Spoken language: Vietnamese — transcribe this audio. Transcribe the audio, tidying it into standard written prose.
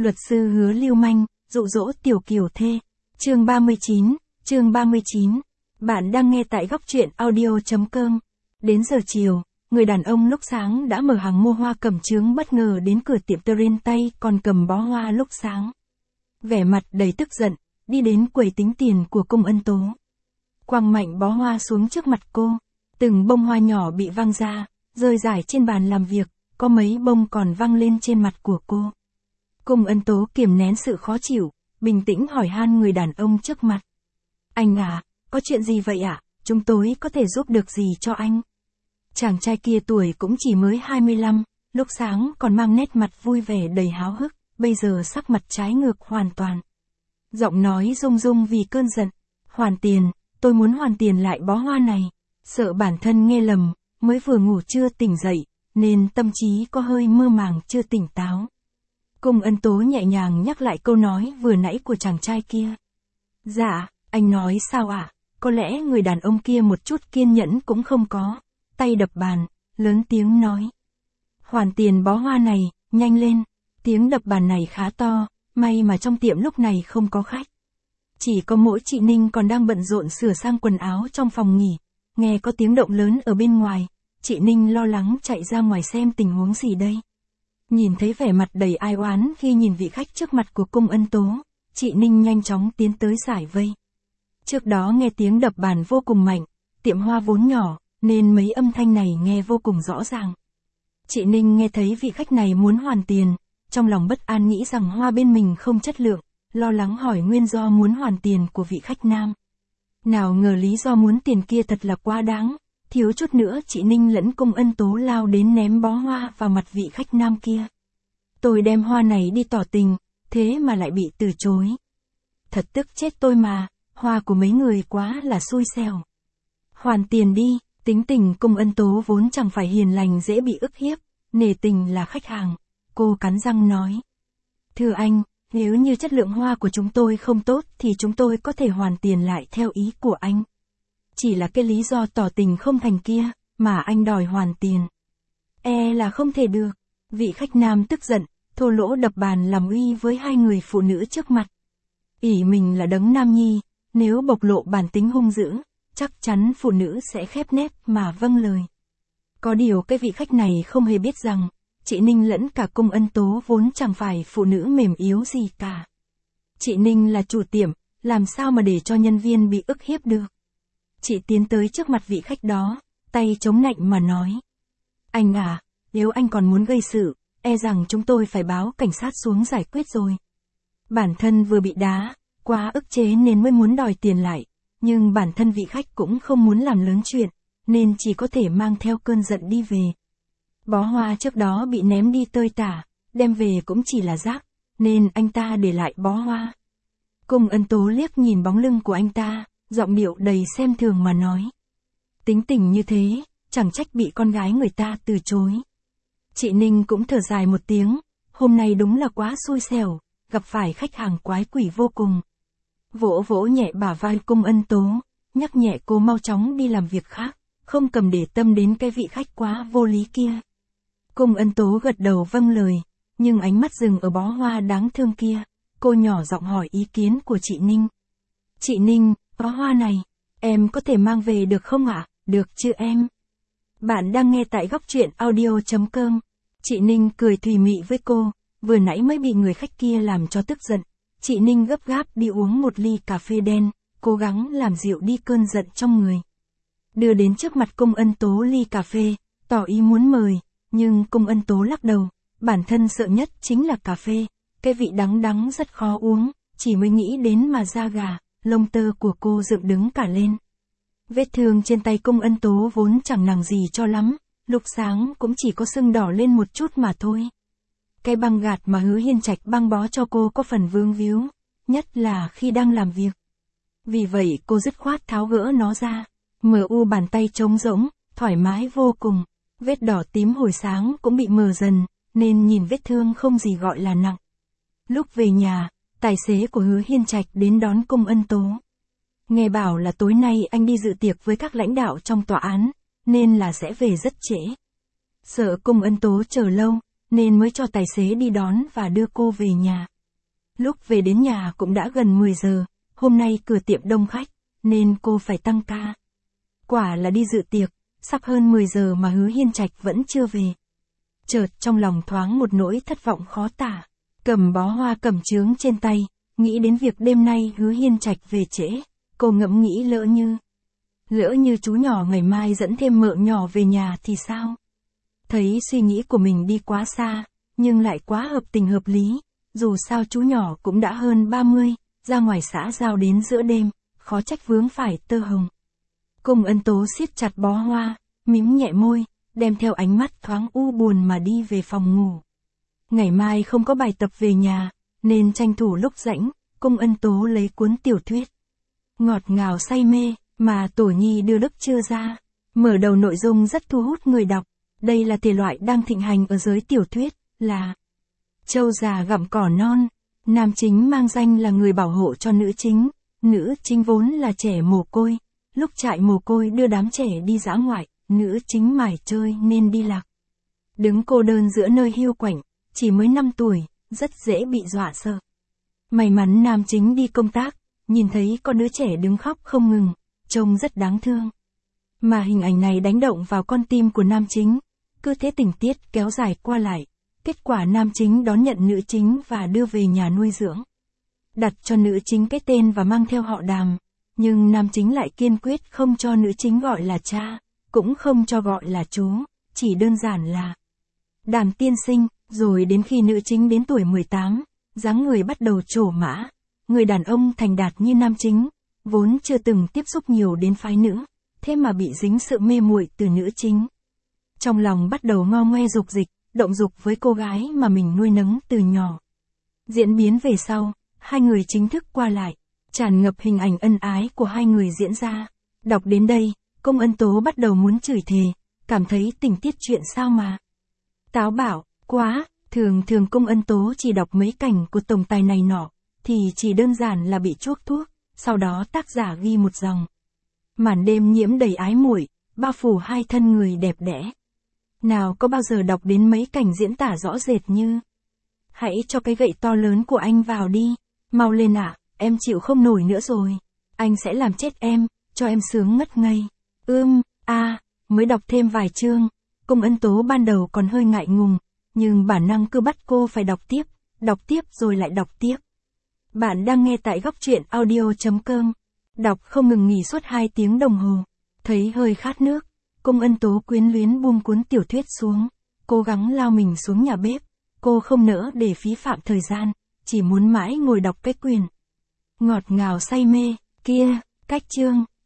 Luật sư hứa lưu manh, dụ dỗ tiểu kiều thê. Chương 39. Bạn đang nghe tại góc truyện audio.com. Đến giờ chiều, người đàn ông lúc sáng đã mở hàng mua hoa cẩm chướng bất ngờ đến cửa tiệm Terrain tay còn cầm bó hoa lúc sáng. Vẻ mặt đầy tức giận, đi đến quầy tính tiền của Cung Ân Tố. Quăng mạnh bó hoa xuống trước mặt cô. Từng bông hoa nhỏ bị văng ra, rơi rải trên bàn làm việc, có mấy bông còn văng lên trên mặt của cô. Cung Ân Tố kiềm nén sự khó chịu, bình tĩnh hỏi han người đàn ông trước mặt. Anh à, có chuyện gì vậy ạ? Chúng tôi có thể giúp được gì cho anh? Chàng trai kia tuổi cũng chỉ mới 25, lúc sáng còn mang nét mặt vui vẻ đầy háo hức, bây giờ sắc mặt trái ngược hoàn toàn. Giọng nói rung rung vì cơn giận. Hoàn tiền, tôi muốn hoàn tiền lại bó hoa này. Sợ bản thân nghe lầm, mới vừa ngủ chưa tỉnh dậy, nên tâm trí có hơi mơ màng chưa tỉnh táo. Cung Ân Tố nhẹ nhàng nhắc lại câu nói vừa nãy của chàng trai kia. Dạ, anh nói sao ạ? Có lẽ người đàn ông kia một chút kiên nhẫn cũng không có. Tay đập bàn, lớn tiếng nói. Hoàn tiền bó hoa này, nhanh lên. Tiếng đập bàn này khá to, may mà trong tiệm lúc này không có khách. Chỉ có mỗi chị Ninh còn đang bận rộn sửa sang quần áo trong phòng nghỉ. Nghe có tiếng động lớn ở bên ngoài, chị Ninh lo lắng chạy ra ngoài xem tình huống gì đây. Nhìn thấy vẻ mặt đầy ai oán khi nhìn vị khách trước mặt của Cung Ân Tố, chị Ninh nhanh chóng tiến tới giải vây. Trước đó nghe tiếng đập bàn vô cùng mạnh, tiệm hoa vốn nhỏ, nên mấy âm thanh này nghe vô cùng rõ ràng. Chị Ninh nghe thấy vị khách này muốn hoàn tiền, trong lòng bất an nghĩ rằng hoa bên mình không chất lượng, lo lắng hỏi nguyên do muốn hoàn tiền của vị khách nam. Nào ngờ lý do muốn tiền kia thật là quá đáng, thiếu chút nữa chị Ninh lẫn Cung Ân Tố lao đến ném bó hoa vào mặt vị khách nam kia. Tôi đem hoa này đi tỏ tình, thế mà lại bị từ chối. Thật tức chết tôi mà, hoa của mấy người quá là xui xẻo. Hoàn tiền đi, tính tình Cung Ân Tố vốn chẳng phải hiền lành dễ bị ức hiếp, nể tình là khách hàng. Cô cắn răng nói. Thưa anh, nếu như chất lượng hoa của chúng tôi không tốt thì chúng tôi có thể hoàn tiền lại theo ý của anh. Chỉ là cái lý do tỏ tình không thành kia, mà anh đòi hoàn tiền. Là không thể được. Vị khách nam tức giận, thô lỗ đập bàn làm uy với hai người phụ nữ trước mặt. Ỷ mình là đấng nam nhi, nếu bộc lộ bản tính hung dữ, chắc chắn phụ nữ sẽ khép nép mà vâng lời. Có điều cái vị khách này không hề biết rằng, chị Ninh lẫn cả Cung Ân Tố vốn chẳng phải phụ nữ mềm yếu gì cả. Chị Ninh là chủ tiệm, làm sao mà để cho nhân viên bị ức hiếp được. Chị tiến tới trước mặt vị khách đó, tay chống nạnh mà nói. Anh à, nếu anh còn muốn gây sự, rằng chúng tôi phải báo cảnh sát xuống giải quyết rồi. Bản thân vừa bị đá, quá ức chế nên mới muốn đòi tiền lại, nhưng bản thân vị khách cũng không muốn làm lớn chuyện, nên chỉ có thể mang theo cơn giận đi về. Bó hoa trước đó bị ném đi tơi tả, đem về cũng chỉ là rác, nên anh ta để lại bó hoa. Cung Ân Tố liếc nhìn bóng lưng của anh ta, giọng điệu đầy xem thường mà nói. Tính tình như thế, chẳng trách bị con gái người ta từ chối. Chị Ninh cũng thở dài một tiếng, hôm nay đúng là quá xui xẻo, gặp phải khách hàng quái quỷ vô cùng. Vỗ vỗ nhẹ bả vai Cung Ân Tố, nhắc nhẹ cô mau chóng đi làm việc khác, không cầm để tâm đến cái vị khách quá vô lý kia. Cung Ân Tố gật đầu vâng lời, nhưng ánh mắt dừng ở bó hoa đáng thương kia, cô nhỏ giọng hỏi ý kiến của chị Ninh. Chị Ninh, bó hoa này, em có thể mang về được không ạ? Được chứ em? Bạn đang nghe tại góc truyện audio.com. Chị Ninh cười thùy mị với cô, vừa nãy mới bị người khách kia làm cho tức giận. Chị Ninh gấp gáp đi uống một ly cà phê đen, cố gắng làm dịu đi cơn giận trong người. Đưa đến trước mặt Cung Ân Tố ly cà phê, tỏ ý muốn mời, nhưng Cung Ân Tố lắc đầu, bản thân sợ nhất chính là cà phê, cái vị đắng đắng rất khó uống, chỉ mới nghĩ đến mà da gà, lông tơ của cô dựng đứng cả lên. Vết thương trên tay Cung Ân Tố vốn chẳng nặng gì cho lắm, lúc sáng cũng chỉ có sưng đỏ lên một chút mà thôi. Cái băng gạt mà Hứa Hiên Trạch băng bó cho cô có phần vương víu, nhất là khi đang làm việc. Vì vậy cô dứt khoát tháo gỡ nó ra, mờ u bàn tay trống rỗng, thoải mái vô cùng. Vết đỏ tím hồi sáng cũng bị mờ dần, nên nhìn vết thương không gì gọi là nặng. Lúc về nhà, tài xế của Hứa Hiên Trạch đến đón Cung Ân Tố. Nghe bảo là tối nay anh đi dự tiệc với các lãnh đạo trong tòa án, nên là sẽ về rất trễ. Sợ Cung Ân Tố chờ lâu, nên mới cho tài xế đi đón và đưa cô về nhà. Lúc về đến nhà cũng đã gần 10 giờ, hôm nay cửa tiệm đông khách, nên cô phải tăng ca. Quả là đi dự tiệc, sắp hơn 10 giờ mà Hứa Hiên Trạch vẫn chưa về. Chợt trong lòng thoáng một nỗi thất vọng khó tả, cầm bó hoa cẩm chướng trên tay, nghĩ đến việc đêm nay Hứa Hiên Trạch về trễ, cô ngẫm nghĩ lỡ như chú nhỏ ngày mai dẫn thêm mợ nhỏ về nhà thì sao? Thấy suy nghĩ của mình đi quá xa, nhưng lại quá hợp tình hợp lý, dù sao chú nhỏ cũng đã hơn 30, ra ngoài xã giao đến giữa đêm, khó trách vướng phải tơ hồng. Cung Ân Tố siết chặt bó hoa, mím nhẹ môi, đem theo ánh mắt thoáng u buồn mà đi về phòng ngủ. Ngày mai không có bài tập về nhà, nên tranh thủ lúc rảnh, Cung Ân Tố lấy cuốn tiểu thuyết. Ngọt ngào say mê, mà Tổ Nhi đưa Đức chưa ra. Mở đầu nội dung rất thu hút người đọc. Đây là thể loại đang thịnh hành ở giới tiểu thuyết, là trâu già gặm cỏ non. Nam chính mang danh là người bảo hộ cho nữ chính vốn là trẻ mồ côi. Lúc trại mồ côi đưa đám trẻ đi dã ngoại, nữ chính mải chơi nên đi lạc. Đứng cô đơn giữa nơi hiu quạnh, chỉ mới 5 tuổi, rất dễ bị dọa sợ. May mắn nam chính đi công tác, nhìn thấy có đứa trẻ đứng khóc không ngừng, trông rất đáng thương. Mà hình ảnh này đánh động vào con tim của nam chính, cứ thế tình tiết kéo dài qua lại. Kết quả nam chính đón nhận nữ chính và đưa về nhà nuôi dưỡng. Đặt cho nữ chính cái tên và mang theo họ Đàm, nhưng nam chính lại kiên quyết không cho nữ chính gọi là cha, cũng không cho gọi là chú, chỉ đơn giản là Đàm tiên sinh. Rồi đến khi nữ chính đến tuổi 18, dáng người bắt đầu trổ mã, người đàn ông thành đạt như nam chính, vốn chưa từng tiếp xúc nhiều đến phái nữ, thế mà bị dính sự mê muội từ nữ chính. Trong lòng bắt đầu ngo ngoe dục dịch, động dục với cô gái mà mình nuôi nấng từ nhỏ. Diễn biến về sau, hai người chính thức qua lại, tràn ngập hình ảnh ân ái của hai người diễn ra. Đọc đến đây, Cung Ân Tố bắt đầu muốn chửi thề, cảm thấy tình tiết chuyện sao mà táo bạo quá. Thường Cung Ân Tố chỉ đọc mấy cảnh của tổng tài này nọ, thì chỉ đơn giản là bị chuốc thuốc, sau đó tác giả ghi một dòng. Màn đêm nhiễm đầy ái muội, bao phủ hai thân người đẹp đẽ. Nào có bao giờ đọc đến mấy cảnh diễn tả rõ rệt như: hãy cho cái gậy to lớn của anh vào đi, mau lên ạ, em chịu không nổi nữa rồi, anh sẽ làm chết em, cho em sướng ngất ngây. Mới đọc thêm vài chương, Cung Ân Tố ban đầu còn hơi ngại ngùng, nhưng bản năng cứ bắt cô phải đọc tiếp rồi lại đọc tiếp. Bạn đang nghe tại góc truyện audio.com. Đọc không ngừng nghỉ suốt 2 tiếng đồng hồ. Thấy hơi khát nước, Cung Ân Tố quyến luyến buông cuốn tiểu thuyết xuống, cố gắng lao mình xuống nhà bếp. Cô không nỡ để phí phạm thời gian, chỉ muốn mãi ngồi đọc cái quyển Ngọt ngào say mê kia. Cách chương